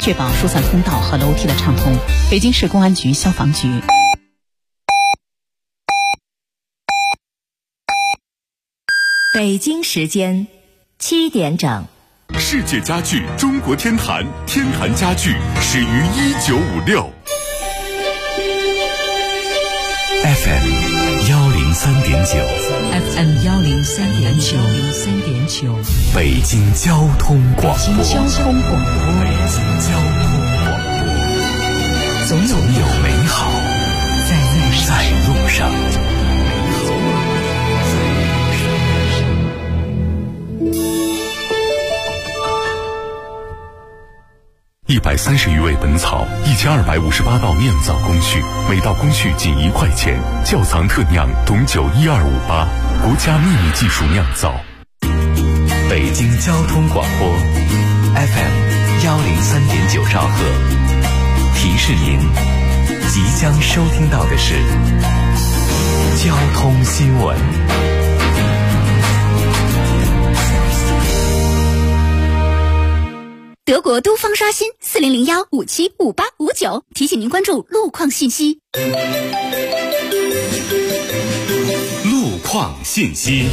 确保疏散通道和楼梯的畅通。北京市公安局消防局。 北京时间7点整。 世界家具中国天坛，天坛家具始于1956。FM 103.9 FM 103.9 北京交通广播。 北京交通广播。 总有美好在路上。130余味本草，1258道酿造工序，每道工序仅1块钱。窖藏特酿董酒12588，国家秘密技术酿造。北京交通广播 FM 103.9兆赫，提示您即将收听到的是交通新闻。 德国都方刷新4001575859，提醒您关注路况信息。 路况信息。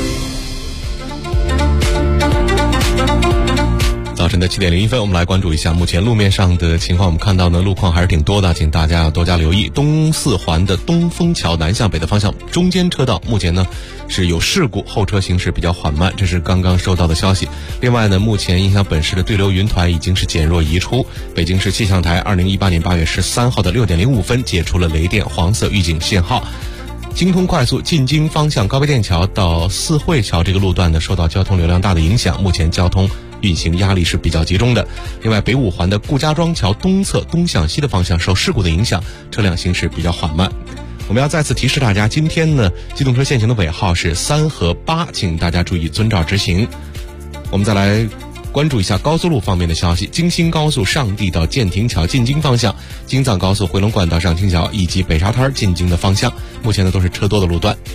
早晨的7点01分，我们来关注一下目前路面上的情况。我们看到呢，路况还是挺多的，请大家要多加留意。东四环的东风桥南向北的方向中间车道目前呢是有事故，后车行驶比较缓慢，这是刚刚收到的消息。另外呢，目前影响本市的对流云团已经是减弱移出。北京市气象台2018年8月13号的6点05分解除了雷电黄色预警信号。京通快速进京方向高碑店桥到四惠桥这个路段呢，受到交通流量大的影响，目前交通运行压力是比较集中的。另外，北五环的顾家庄桥东侧东向西的方向受事故的影响，车辆行驶比较缓慢。我们要再次提示大家，今天呢，机动车限行的尾号是3和8，请大家注意遵照执行。我们再来关注一下高速路方面的消息。京新高速上地到建亭桥进京方向，京藏高速回龙观到上清桥以及北沙滩进京的方向，目前呢都是车多的路段。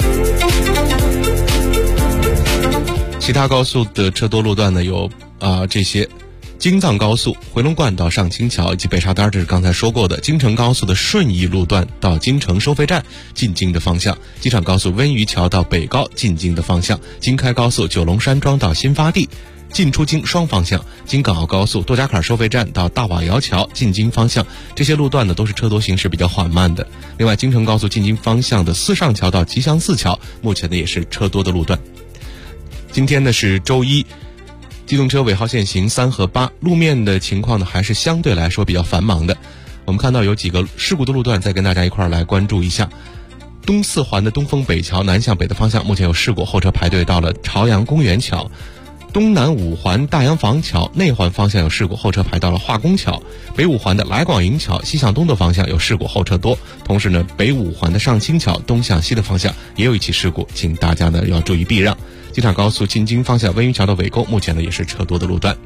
其他高速的车多路段呢有这些：京藏高速回龙观到上清桥以及北沙滩，这是刚才说过的；京承高速的顺义路段到京承收费站进京的方向；机场高速温榆桥到北高进京的方向；京开高速九龙山庄到新发地进出京双方向；京港澳高速多家坎收费站到大瓦窑桥进京方向，这些路段呢都是车多行驶比较缓慢的。另外，京承高速进京方向的四上桥到吉祥寺桥，目前呢也是车多的路段。今天呢是周一，机动车尾号限行3和8，路面的情况呢还是相对来说比较繁忙的。我们看到有几个事故的路段，再跟大家一块儿来关注一下。东四环的东风北桥南向北的方向目前有事故，后车排队到了朝阳公园桥。东南五环大洋房桥内环方向有事故，后车排到了化工桥。北五环的来广营桥西向东的方向有事故，后车多。同时呢，北五环的上清桥东向西的方向也有一起事故，请大家呢要注意避让。机场高速进京方向温榆桥到尾沟，目前呢也是车多的路段。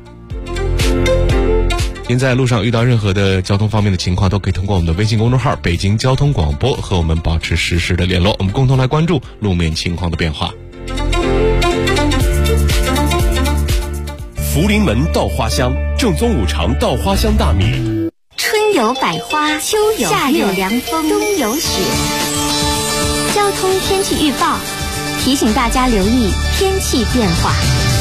您在路上遇到任何的交通方面的情况，都可以通过我们的微信公众号北京交通广播和我们保持实时的联络，我们共同来关注路面情况的变化。 福临门稻花香，正宗五常稻花香大米。 春有百花，秋有夏有凉风，冬有雪。交通天气预报提醒大家留意天气变化。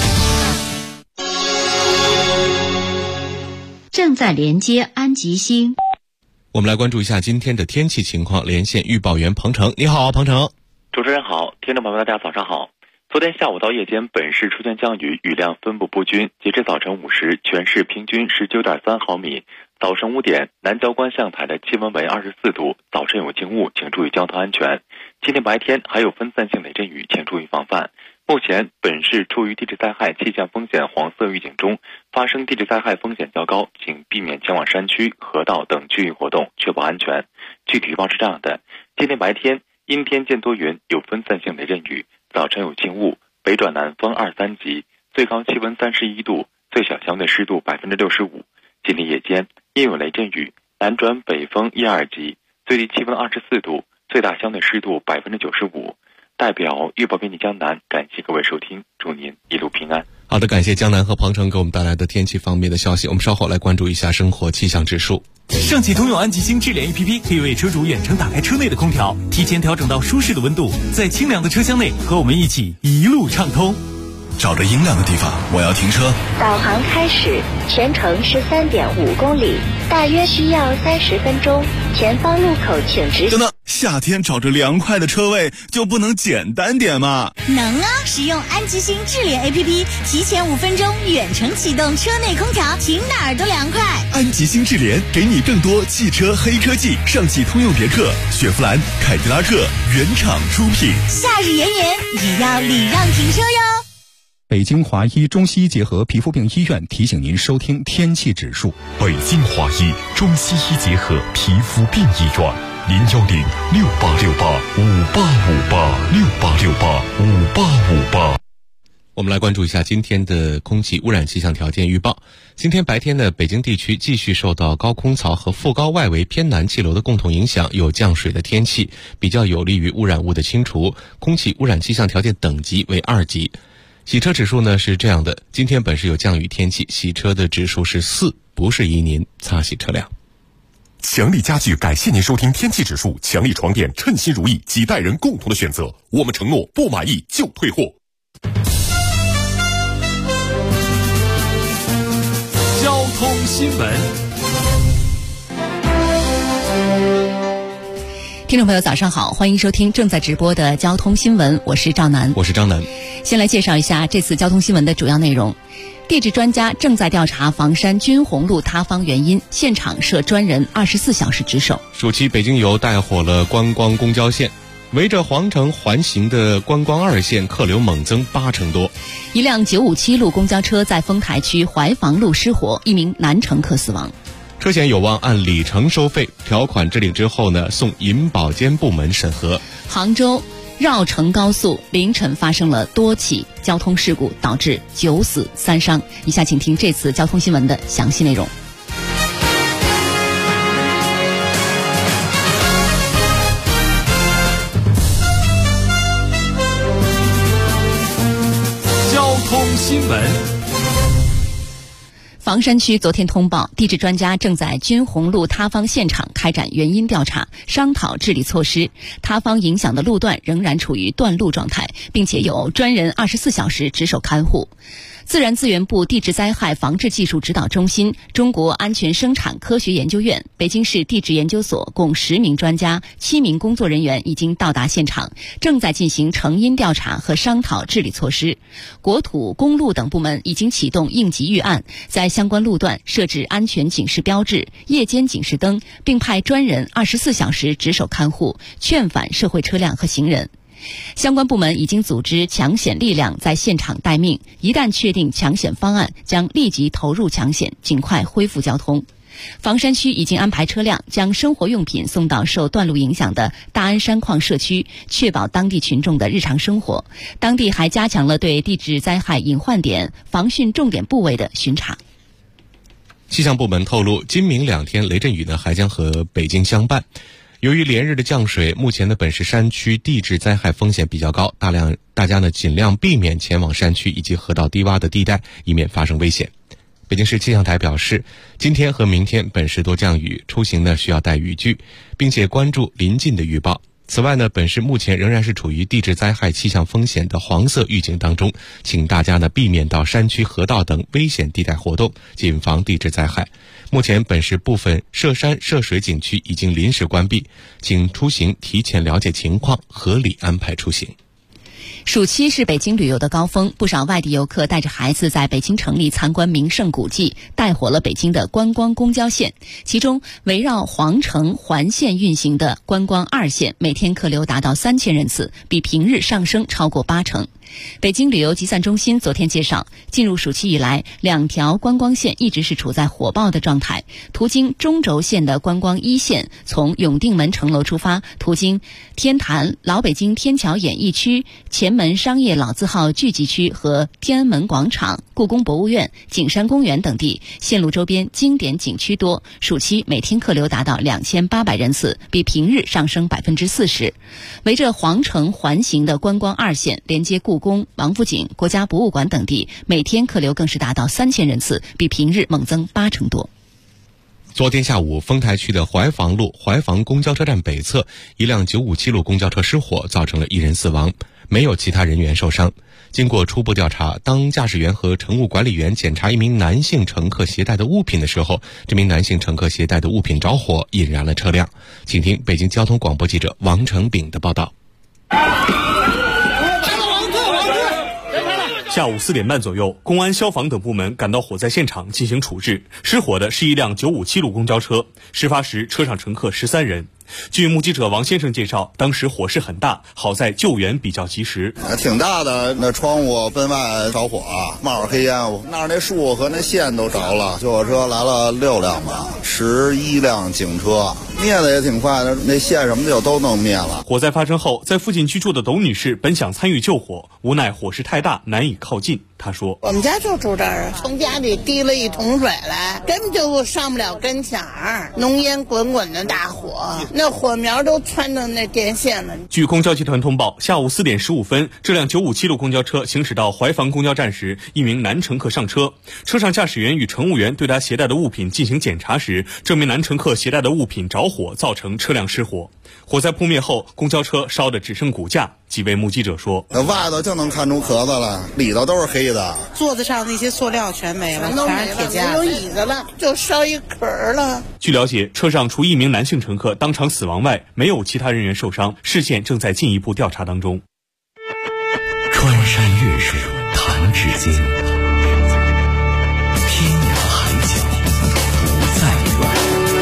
正在连接安吉星。 我们来关注一下今天的天气情况，连线预报员彭程。你好，彭程。 主持人好，听众朋友们大家早上好。昨天下午到夜间，本市出现降雨，雨量分布不均。截至早晨5时，全市平均19.3毫米。早晨5点，南郊观象台的气温为24度。早晨有轻雾，请注意交通安全。今天白天还有分散性雷阵雨，请注意防范。目前，本市处于地质灾害气象风险黄色预警中，发生地质灾害风险较高，请避免前往山区、河道等区域活动，确保安全。具体预报是这样的：今天白天阴天见多云，有分散性雷阵雨，早晨有轻雾，北转南风2、3级，最高气温31度，最小相对湿度65%。今天夜间因有雷阵雨，南转北风1、2级，最低气温24度，最大相对湿度95%。 代表预报编辑江南，感谢各位收听，祝您一路平安。 好的，感谢江南和庞成给我们带来的天气方面的消息。我们稍后来关注一下生活气象指数。 上汽通用安吉星智联 APP 可以为车主远程打开车内的空调，提前调整到舒适的温度，在清凉的车厢内和我们一起一路畅通。 找着阴凉的地方，我要停车。 导航开始，全程13.5公里，大约需要30分钟。前方路口请直行。 等等，夏天找着凉快的车位就不能简单点吗？ 能啊！使用安吉星智联 APP， 提前5分钟远程启动车内空调，停哪儿都凉快。 安吉星智联给你更多汽车黑科技，上汽通用别克、雪佛兰、凯迪拉克原厂出品。 夏日炎炎，也要礼让停车哟。 北京华医中西医结合皮肤病医院提醒您收听天气指数。 北京华医中西医结合皮肤病医院，0106868585858，68685858。 我们来关注一下今天的空气污染气象条件预报。今天白天呢，北京地区继续受到高空槽和副高外围偏南气流的共同影响，有降水的天气，比较有利于污染物的清除，空气污染气象条件等级为2级。洗车指数呢是这样的，今天本市有降雨天气，洗车的指数是4，不适宜您擦洗车辆。 强力家具感谢您收听天气指数，强力床垫称心如意，几代人共同的选择，我们承诺不满意就退货。 交通新闻。 听众朋友早上好，欢迎收听正在直播的交通新闻，我是赵楠。 我是张楠。 先来介绍一下这次交通新闻的主要内容。地质专家正在调查房山军红路塌方原因，现场设专人24小时值守。 暑期北京游带火了观光公交线，围着皇城环行的观光2线客流猛增80%多。 一辆957路公交车在丰台区怀房路失火，一名男乘客死亡。 车险有望按里程收费，条款制定之后呢，送银保监部门审核。 杭州绕城高速凌晨发生了多起交通事故，导致9死3伤。以下请听这次交通新闻的详细内容。 交通新闻。 房山区昨天通报，地质专家正在军红路塌方现场开展原因调查，商讨治理措施。塌方影响的路段仍然处于断路状态，并且有专人24小时值守看护。自然资源部地质灾害防治技术指导中心、中国安全生产科学研究院、北京市地质研究所共10名专家、7名工作人员已经到达现场，正在进行成因调查和商讨治理措施。国土、公路等部门已经启动应急预案，在相关路段设置安全警示标志、夜间警示灯，并派专人24小时值守看护，劝返社会车辆和行人。相关部门已经组织抢险力量在现场待命，一旦确定抢险方案，将立即投入抢险，尽快恢复交通。房山区已经安排车辆将生活用品送到受断路影响的大安山矿社区，确保当地群众的日常生活。当地还加强了对地质灾害隐患点、防汛重点部位的巡查。 气象部门透露，今明2天雷阵雨呢还将和北京相伴。由于连日的降水，目前的本市山区地质灾害风险比较高，大家呢尽量避免前往山区以及河道低洼的地带，以免发生危险。北京市气象台表示，今天和明天本市多降雨，出行呢需要带雨具，并且关注临近的预报。此外呢，本市目前仍然是处于地质灾害气象风险的黄色预警当中，请大家呢避免到山区、河道等危险地带活动，谨防地质灾害。目前本市部分涉山涉水景区已经临时关闭，请出行提前了解情况，合理安排出行。 暑期是北京旅游的高峰，不少外地游客带着孩子在北京城里参观名胜古迹，带火了北京的观光公交线。其中围绕皇城环线运行的观光2线，每天客流达到3000人次，比平日上升超过80%。 北京旅游集散中心昨天介绍，进入暑期以来，2条观光线一直是处在火爆的状态。途经中轴线的观光一线，从永定门城楼出发，途经天坛、老北京天桥演艺区、前门商业老字号聚集区和天安门广场、故宫博物院、景山公园等地，线路周边经典景区多，暑期每天客流达到2800人次，比平日上升40%。围着皇城环形的观光二线，连接故宫、王府井、国家博物馆等地，每天客流更是达到3000人次，比平日猛增80%多。 昨天下午，丰台区的怀房路怀房公交车站北侧一辆957路公交车失火，造成了1人死亡，没有其他人员受伤。经过初步调查，当驾驶员和乘务管理员检查一名男性乘客携带的物品的时候，这名男性乘客携带的物品着火，引燃了车辆。请听北京交通广播记者王成炳的报道。 下午4点半左右，公安、消防等部门赶到火灾现场进行处置。失火的是一辆957路公交车，事发时车上乘客13人。据目击者王先生介绍，当时火势很大，好在救援比较及时。 挺大的，那窗户奔外着火，冒着黑烟雾，那儿那树和那线都着了。救火车来了6辆吧，11辆警车，灭的也挺快的，那线什么的就都弄灭了。 火灾发生后，在附近居住的董女士本想参与救火，无奈火势太大，难以靠近。她说：“ 我们家就住这儿，从家里提了一桶水来，根本就上不了跟前儿，浓烟滚滚的大火，那火苗都穿到那电线了。” 据公交集团通报，下午4点15分，这辆957路公交车行驶到怀房公交站时，一名男乘客上车，车上驾驶员与乘务员对他携带的物品进行检查时，这名男乘客携带的物品着火，造成车辆失火。火灾扑灭后，公交车烧得只剩骨架。几位目击者说：“ 那外头就能看出壳子了，里头都是黑的， 座子上那些塑料全没了，全是铁架， 没有椅子了，就烧一壳了。” 据了解，车上除一名男性乘客当场死亡外，没有其他人员受伤，事件正在进一步调查当中。 穿山越水，弹指间，天涯海角不再远。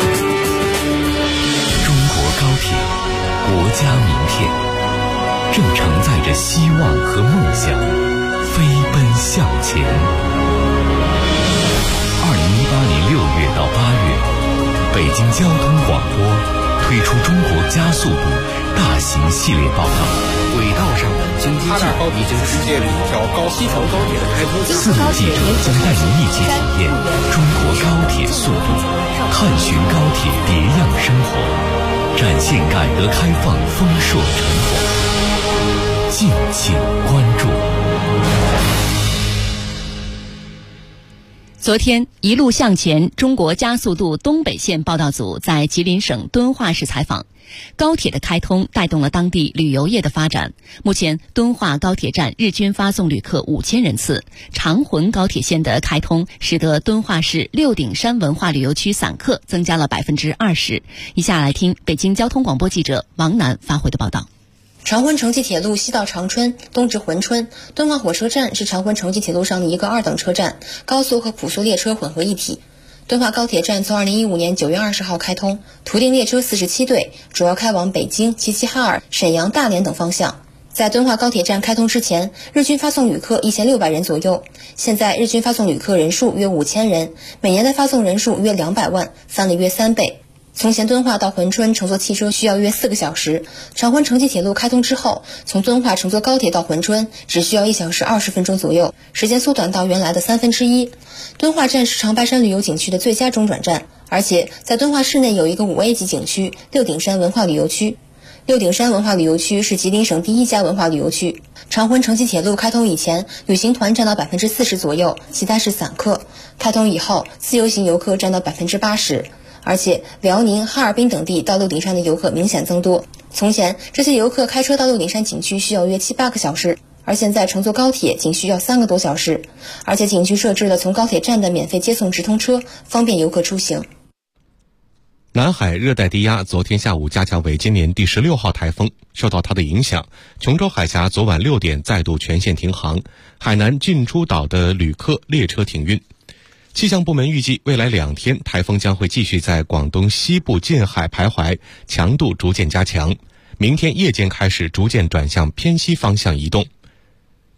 中国高铁，国家名片，正承载着希望和梦想，飞奔向前。2018年6月到8月，北京交通广播推出中国加速度大型系列报道。 轨道上的经济性已经世界里一条西条高铁的开通。 4路记者将带您一起体验中国高铁速度，探寻高铁别样生活，展现改革开放丰硕成果。敬请关注。 昨天，一路向前中国加速度东北线报道组在吉林省敦化市采访。高铁的开通带动了当地旅游业的发展。目前，敦化高铁站日均发送旅客5000人次。长浑高铁线的开通，使得敦化市六顶山文化旅游区散客增加了20%。以下来听北京交通广播记者王楠发回的报道。 长浑城际铁路西到长春，东至珲春。敦化火车站是长浑城际铁路上的一个2等车站，高速和普速列车混合一体。敦化高铁站从2015年9月20号开通，途定列车47对，主要开往北京、齐齐哈尔、沈阳、大连等方向。在敦化高铁站开通之前，日均发送旅客1600人左右，现在日均发送旅客人数约5000人，每年的发送人数约200万，翻了约3倍。从前敦化到珲春乘坐汽车需要约4个小时，长浑城际铁路开通之后，从敦化乘坐高铁到珲春只需要1小时20分钟左右，时间缩短到原来的1/3。敦化站是长白山旅游景区的最佳中转站，而且在敦化市内有一个5A 级景区六顶山文化旅游区。六顶山文化旅游区是吉林省第1家文化旅游区。长浑城际铁路开通以前，旅行团占到40%左右，其他是散客。开通以后，自由行游客占到80%。而且辽宁、哈尔滨等地到六顶山的游客明显增多。从前这些游客开车到六顶山景区需要约7-8个小时，而现在乘坐高铁仅需要3个多小时。而且景区设置了从高铁站的免费接送直通车，方便游客出行。 南海热带低压昨天下午加强为今年第16号台风，受到它的影响，琼州海峡昨晚6点再度全线停航，海南进出岛的旅客列车停运。气象部门预计，未来2天台风将会继续在广东西部近海徘徊，强度逐渐加强。明天夜间开始逐渐转向偏西方向移动。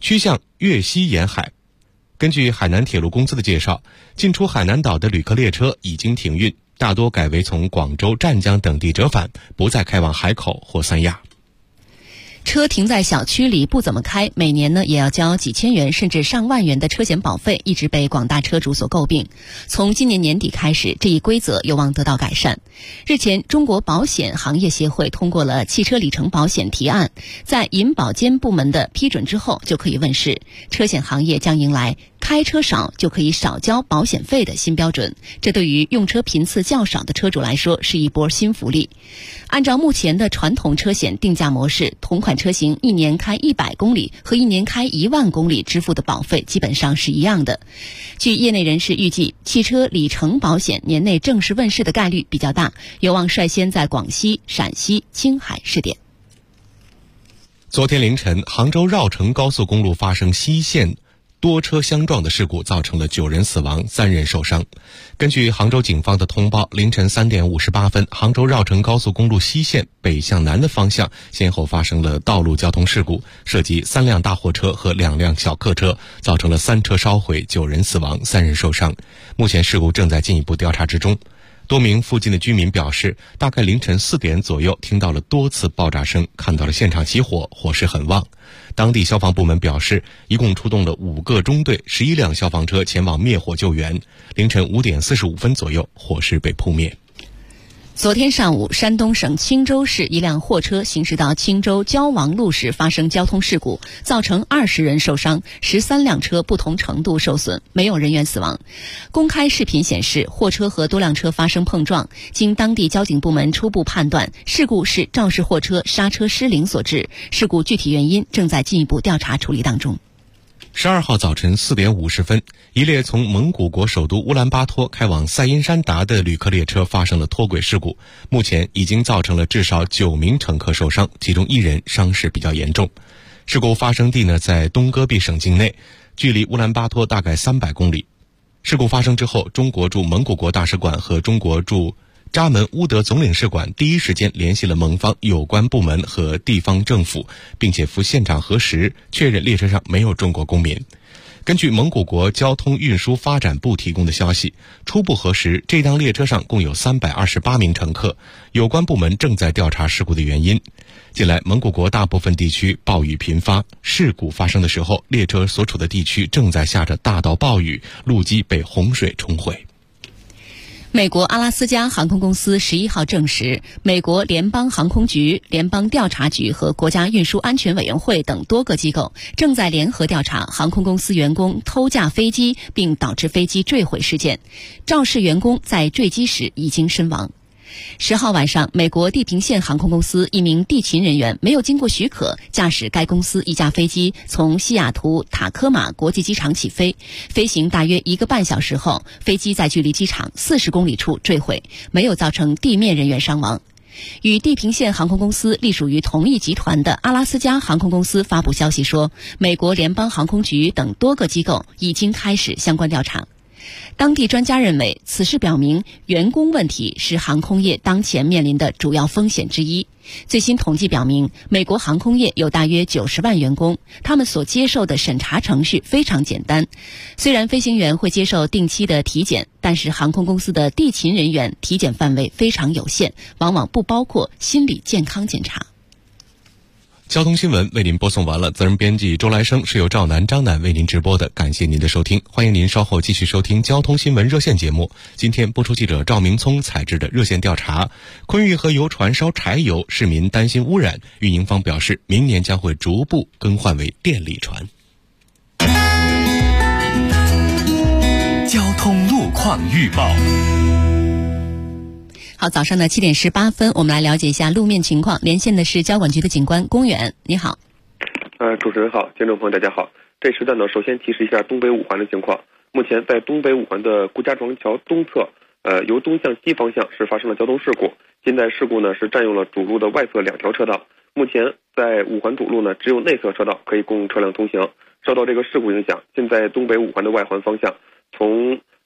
趋向粤西沿海。根据海南铁路公司的介绍，进出海南岛的旅客列车已经停运，大多改为从广州、湛江等地折返，不再开往海口或三亚。 车停在小区里不怎么开，每年呢也要交几千元甚至上万元的车险保费，一直被广大车主所诟病。从今年年底开始，这一规则有望得到改善。日前，中国保险行业协会通过了汽车里程保险提案，在银保监部门的批准之后就可以问世，车险行业将迎来开车少就可以少交保险费的新标准，这对于用车频次较少的车主来说是一波新福利。按照目前的传统车险定价模式，同款车型一年开100公里和一年开1万公里支付的保费基本上是一样的。据业内人士预计，汽车里程保险年内正式问世的概率比较大，有望率先在广西、陕西、青海试点。 昨天凌晨，杭州绕城高速公路发生西线多车相撞的事故，造成了9人死亡，3人受伤。根据杭州警方的通报，凌晨3点58分，杭州绕城高速公路西线北向南的方向先后发生了道路交通事故，涉及3辆大货车和2辆小客车，造成了3车烧毁，9人死亡，3人受伤。目前事故正在进一步调查之中。多名附近的居民表示，大概凌晨4点左右听到了多次爆炸声，看到了现场起火，火势很旺。当地消防部门表示，一共出动了5个中队、11辆消防车前往灭火救援。凌晨5点45分左右，火势被扑灭。 昨天上午，山东省青州市一辆货车行驶到青州焦王路时发生交通事故，造成20人受伤，13辆车不同程度受损，没有人员死亡。公开视频显示，货车和多辆车发生碰撞，经当地交警部门初步判断，事故是肇事货车刹车失灵所致，事故具体原因正在进一步调查处理当中。 12号早晨4点50分，一列从蒙古国首都乌兰巴托开往塞因山达的旅客列车发生了脱轨事故，目前已经造成了至少9名乘客受伤，其中1人伤势比较严重。事故发生地呢在东戈壁省境内，距离乌兰巴托大概300公里。事故发生之后，中国驻蒙古国大使馆和中国驻扎门乌德总领事馆第一时间联系了蒙方有关部门和地方政府，并且赴现场核实，确认列车上没有中国公民。根据蒙古国交通运输发展部提供的消息，初步核实，这辆列车上共有328名乘客，有关部门正在调查事故的原因。近来，蒙古国大部分地区暴雨频发，事故发生的时候，列车所处的地区正在下着大到暴雨，路基被洪水冲毁。 美国阿拉斯加航空公司11号证实，美国联邦航空局、联邦调查局和国家运输安全委员会等多个机构正在联合调查航空公司员工偷驾飞机并导致飞机坠毁事件。肇事员工在坠机时已经身亡。10号晚上，美国地平线航空公司一名地勤人员没有经过许可，驾驶该公司一架飞机从西雅图塔科马国际机场起飞，飞行大约1个半小时后，飞机在距离机场40公里处坠毁，没有造成地面人员伤亡。与地平线航空公司隶属于同一集团的阿拉斯加航空公司发布消息说，美国联邦航空局等多个机构已经开始相关调查。当地专家认为，此事表明员工问题是航空业当前面临的主要风险之一。最新统计表明，美国航空业有大约90万员工，他们所接受的审查程序非常简单。虽然飞行员会接受定期的体检，但是航空公司的地勤人员体检范围非常有限，往往不包括心理健康检查。 交通新闻为您播送完了，责任编辑周来生，是由赵楠、张楠为您直播的，感谢您的收听，欢迎您稍后继续收听交通新闻热线节目。今天播出记者赵明聪采制的热线调查，昆玉河油船烧柴油，市民担心污染，运营方表示明年将会逐步更换为电力船。 交通路况预报。 好，早上的7点18分，我们来了解一下路面情况。连线的是交管局的警官龚远，你好。 主持人好，听众朋友大家好。这时段呢，首先提示一下东北五环的情况。目前在东北五环的顾家庄桥东侧，由东向西方向是发生了交通事故。现在事故呢是占用了主路的外侧2条车道。目前在五环主路呢，只有内侧车道可以供车辆通行。受到这个事故影响，现在东北五环的外环方向，从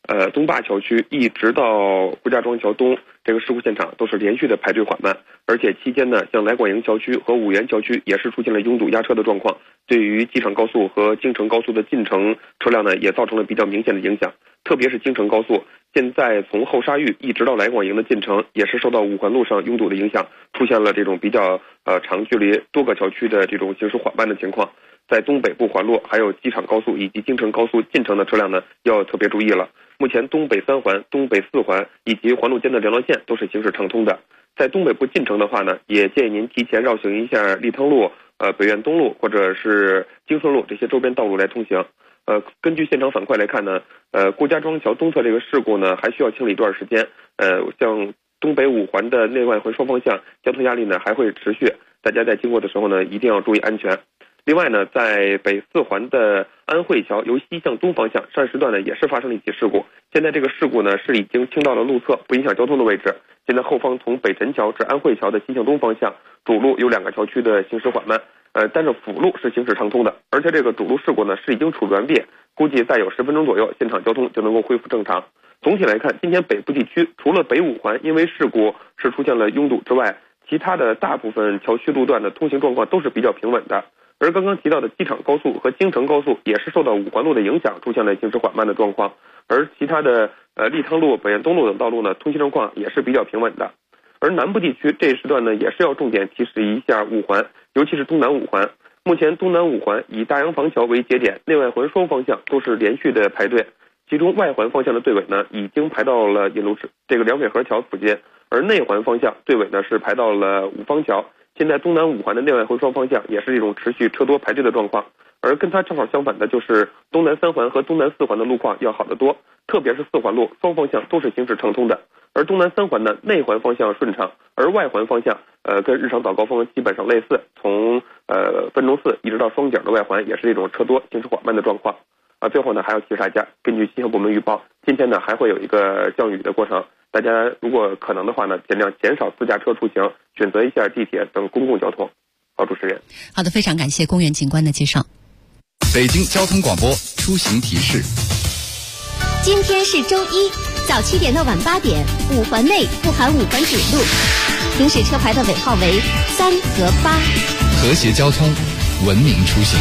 东坝桥区一直到顾家庄桥东这个事故现场都是连续的排队缓慢，而且期间呢，像来广营桥区和五原桥区也是出现了拥堵压车的状况，对于机场高速和京承高速的进城车辆呢，也造成了比较明显的影响。特别是京承高速，现在从后沙峪一直到来广营的进城，也是受到五环路上拥堵的影响，出现了这种比较长距离多个桥区的这种行驶缓慢的情况。在东北部环路、还有机场高速以及京承高速进城的车辆呢，要特别注意了。目前东北3环、东北4环以及环路间的2条线都是行驶畅通的。在东北部进城的话呢，也建议您提前绕行一下立汤路、北苑东路或者是京顺路这些周边道路来通行。根据现场反馈来看呢，顾家庄桥东侧这个事故呢，还需要清理一段时间。像东北5环的内外环双方向交通压力呢还会持续，大家在经过的时候呢，一定要注意安全。另外呢，在北4环的安慧桥由西向东方向上时段呢，也是发生了一起事故。现在这个事故呢是已经倾到了路侧，不影响交通的位置。现在后方从北辰桥至安慧桥的西向东方向主路有2个桥区的行驶缓慢，但是辅路是行驶畅通的。而且这个主路事故呢是已经处理完毕，估计再有10分钟左右，现场交通就能够恢复正常。总体来看，今天北部地区除了北5环因为事故是出现了拥堵之外，其他的大部分桥区路段的通行状况都是比较平稳的。而刚刚提到的机场高速和京承高速也是受到5环路的影响，出现了行驶缓慢的状况。而其他的立汤路、北苑东路等道路呢，通行状况也是比较平稳的。而南部地区这一时段呢，也是要重点提示一下5环，尤其是东南5环。目前东南5环以大洋房桥为节点，内外环双方向都是连续的排队，其中外环方向的队尾呢，已经排到了引路这个凉水河桥附近，而内环方向队尾呢是排到了五方桥。现在东南5环的内外环双方向也是一种持续车多排队的状况，而跟它正好相反的就是东南3环和东南4环的路况要好得多，特别是4环路双方向都是行驶畅通的。而东南3环呢，内环方向顺畅，而外环方向跟日常早高峰基本上类似，从分钟寺一直到双井的外环也是这种车多行驶缓慢的状况。最后呢，还要提示大家，根据气象部门预报，今天呢还会有一个降雨的过程，大家如果可能的话呢，尽量减少私家车出行，选择一下地铁等公共交通。好，主持人。 好的，非常感谢公园警官的介绍。 北京交通广播出行提示： 今天是周一，早7点到晚8点，5环内不含5环主路，行驶车牌的尾号为3和8。 和谐交通，文明出行。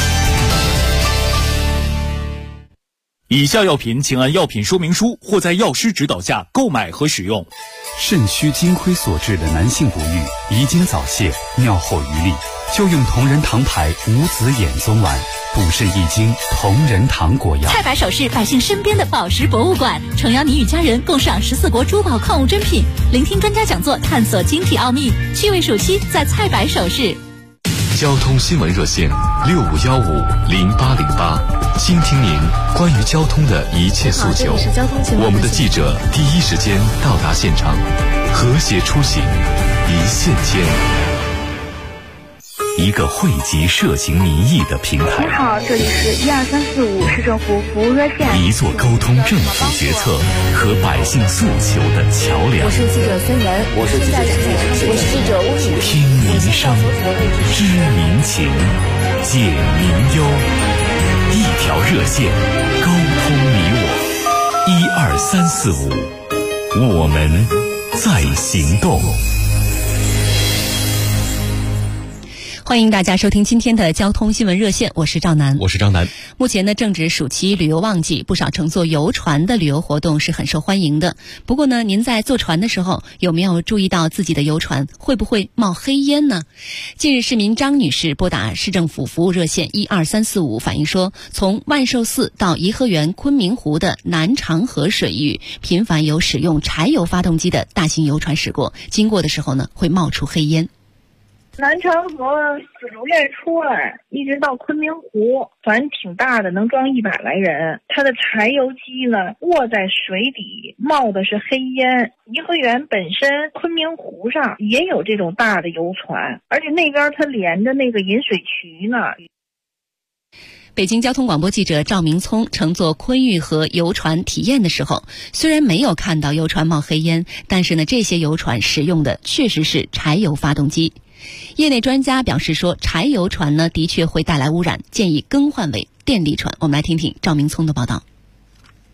以下药品请按药品说明书或在药师指导下购买和使用。 肾虚金亏所致的男性不育、遗精早泄、尿后余力，就用同仁堂牌无子衍宗丸，补肾益精，同仁堂果药。 菜百首饰，百姓身边的宝石博物馆，诚邀你与家人共赏14国珠宝矿物珍品，聆听专家讲座，探索晶体奥秘。趣味暑期在菜百首饰。 交通新闻热线65150808，倾听您关于交通的一切诉求。我们的记者第一时间到达现场，和谐出行，一线牵。一个汇集涉情民意的平台。 你好，这里是12345市政府服务热线。 一座沟通政府决策和百姓诉求的桥梁。 我是记者孙岩， 我是记者我是记者吴宇。 听民声，知民情，解民忧，一条热线，沟通你我。12345，我们在行动。 欢迎大家收听今天的交通新闻热线，我是赵楠。 我是张楠。 目前呢，正值暑期旅游旺季，不少乘坐游船的旅游活动是很受欢迎的。不过呢，您在坐船的时候，有没有注意到自己的游船会不会冒黑烟呢？近日，市民张女士拨打市政府服务热线12345反映说，从万寿寺到颐和园昆明湖的南长河水域，频繁有使用柴油发动机的大型游船驶过，经过的时候呢，会冒出黑烟。 南长河紫竹院出来，一直到昆明湖，船挺大的，能装100来人。它的柴油机呢，卧在水底，冒的是黑烟。颐和园本身昆明湖上也有这种大的游船，而且那边它连着那个引水渠呢。 北京交通广播记者赵明聪乘坐昆玉河游船体验的时候，虽然没有看到游船冒黑烟，但是呢，这些游船使用的确实是柴油发动机。业内专家表示说，柴油船呢的确会带来污染，建议更换为电力船。我们来听听赵明聪的报道。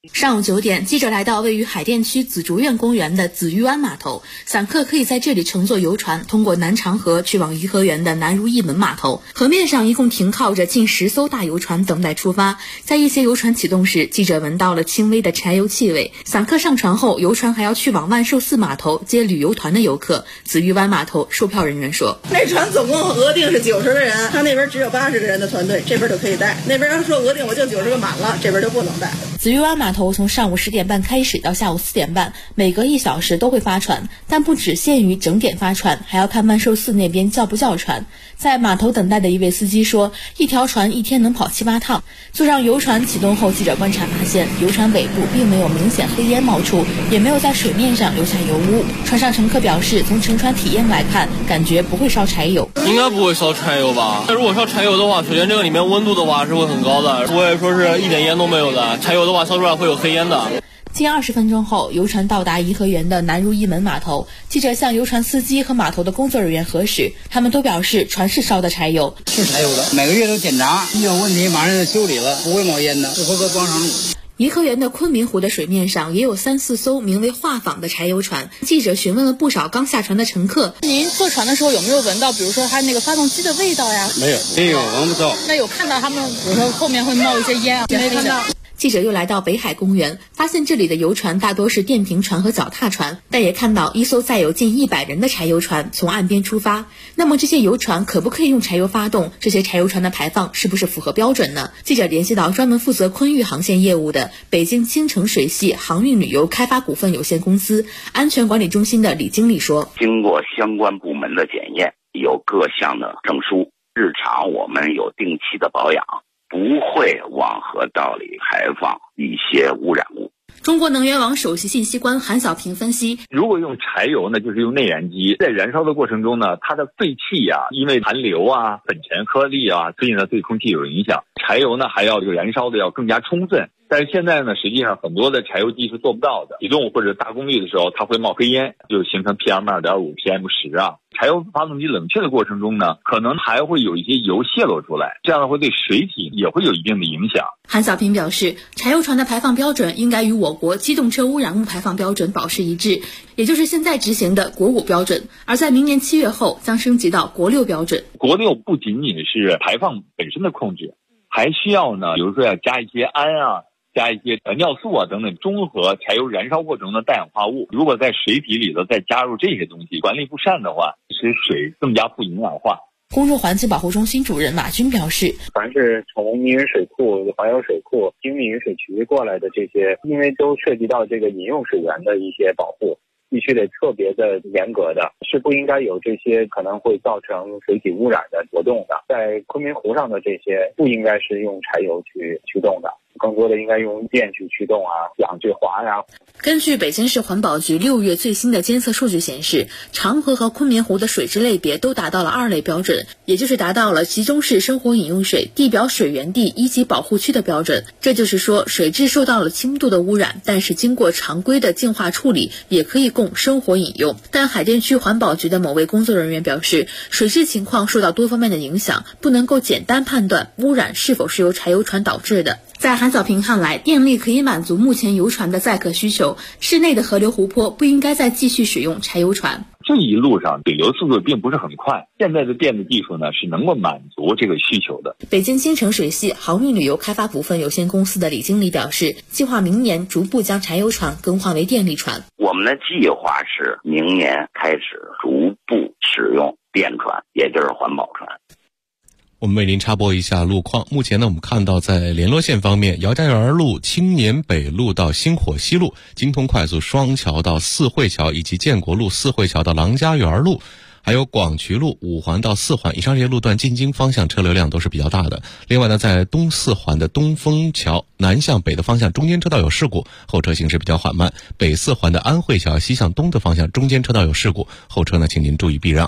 上午9点，记者来到位于海淀区紫竹院公园的紫玉湾码头，散客可以在这里乘坐游船，通过南长河去往颐和园的南如意门码头。河面上一共停靠着近10艘大游船，等待出发。在一些游船启动时，记者闻到了轻微的柴油气味。散客上船后，游船还要去往万寿寺码头接旅游团的游客。紫玉湾码头售票人员说：“ 那船总共额定是90个人，他那边只有80个人的团队，这边就可以带。那边要说额定我就90个满了，这边就不能带。” 紫玉湾码头从上午10点半开始到下午4点半，每隔1小时都会发船，但不只限于整点发船，还要看万寿寺那边叫不叫船。在码头等待的一位司机说，一条船一天能跑7、8趟。就让游船启动后，记者观察发现，游船尾部并没有明显黑烟冒出，也没有在水面上留下油污。船上乘客表示，从乘船体验来看，感觉不会烧柴油。 应该不会烧柴油吧？如果烧柴油的话，首先这个里面温度的话是会很高的，不会说是一点烟都没有的。柴油的话烧出来会有黑烟的。 近20分钟后，游船到达颐和园的南如意门码头。记者向游船司机和码头的工作人员核实，他们都表示船是烧的柴油， 是柴油的，每个月都检查，一有问题马上就修理了，不会冒烟的，不合格装上路。 颐和园的昆明湖的水面上也有3、4艘名为画舫的柴油船。记者询问了不少刚下船的乘客， 您坐船的时候有没有闻到，比如说它那个发动机的味道呀？ 没有，闻不到。 那有看到他们，比如说后面会冒一些烟啊？没看到。 记者又来到北海公园，发现这里的游船大多是电瓶船和脚踏船，但也看到一艘载有近100人的柴油船从岸边出发。那么这些游船可不可以用柴油发动？这些柴油船的排放是不是符合标准呢？记者联系到专门负责昆玉航线业务的北京青城水系航运旅游开发股份有限公司安全管理中心的李经理说， 经过相关部门的检验，有各项的证书，日常我们有定期的保养，不会往河道里排放一些污染物。 中国能源网首席信息官韩小平分析， 如果用柴油呢，就是用内燃机，在燃烧的过程中呢，它的废气啊，因为残留啊、粉尘颗粒啊，所以呢对空气有影响。柴油呢还要这个燃烧的要更加充分，但是现在呢，实际上很多的柴油机是做不到的，启动或者大功率的时候，它会冒黑烟，就形成 PM2.5、PM10啊。柴油发动机冷却的过程中呢，可能还会有一些油泄露出来，这样的会对水体也会有一定的影响。 韩小平表示，柴油船的排放标准应该与我国机动车污染物排放标准保持一致，也就是现在执行的国5标准，而在明年7月后将升级到国6标准。 国6不仅仅是排放本身的控制，还需要呢，比如说要加一些氨啊，加一些尿素啊等等中和柴油燃烧过程的氮氧化物。如果在水体里头再加入这些东西，管理不善的话，使水更加不营养化。 公众环境保护中心主任马军表示， 凡是从密云水库、华油水库经密云水渠过来的这些，因为都涉及到这个饮用水源的一些保护，必须得特别的严格的，是不应该有这些可能会造成水体污染的活动的。在昆明湖上的这些不应该是用柴油去驱动的，更多的应该用电去驱动啊，氧去滑呀。 根据北京市环保局6月最新的监测数据显示，长河和昆明湖的水质类别都达到了2类标准，也就是达到了集中式生活饮用水地表水源地1级保护区的标准。这就是说，水质受到了轻度的污染，但是经过常规的净化处理，也可以供生活饮用。但海淀区环保局的某位工作人员表示，水质情况受到多方面的影响，不能够简单判断污染是否是由柴油船导致的。在韩小平看来，电力可以满足目前游船的载客需求，市内的河流湖泊不应该再继续使用柴油船。 这一路上水流速度并不是很快，现在的电力技术呢是能够满足这个需求的。 北京青城水系航运旅游开发股份有限公司的李经理表示，计划明年逐步将柴油船更换为电力船。 我们的计划是明年开始逐步使用电船，也就是环保船。 我们为您插播一下路况。目前呢，我们看到在联络线方面，姚家园路、青年北路到星火西路、京通快速双桥到四惠桥，以及建国路四惠桥到郎家园路，还有广渠路5环到4环，以上这些路段进京方向车流量都是比较大的。另外呢，在东4环的东风桥南向北的方向中间车道有事故，后车行驶比较缓慢。北4环的安慧桥西向东的方向中间车道有事故，后车呢请您注意避让。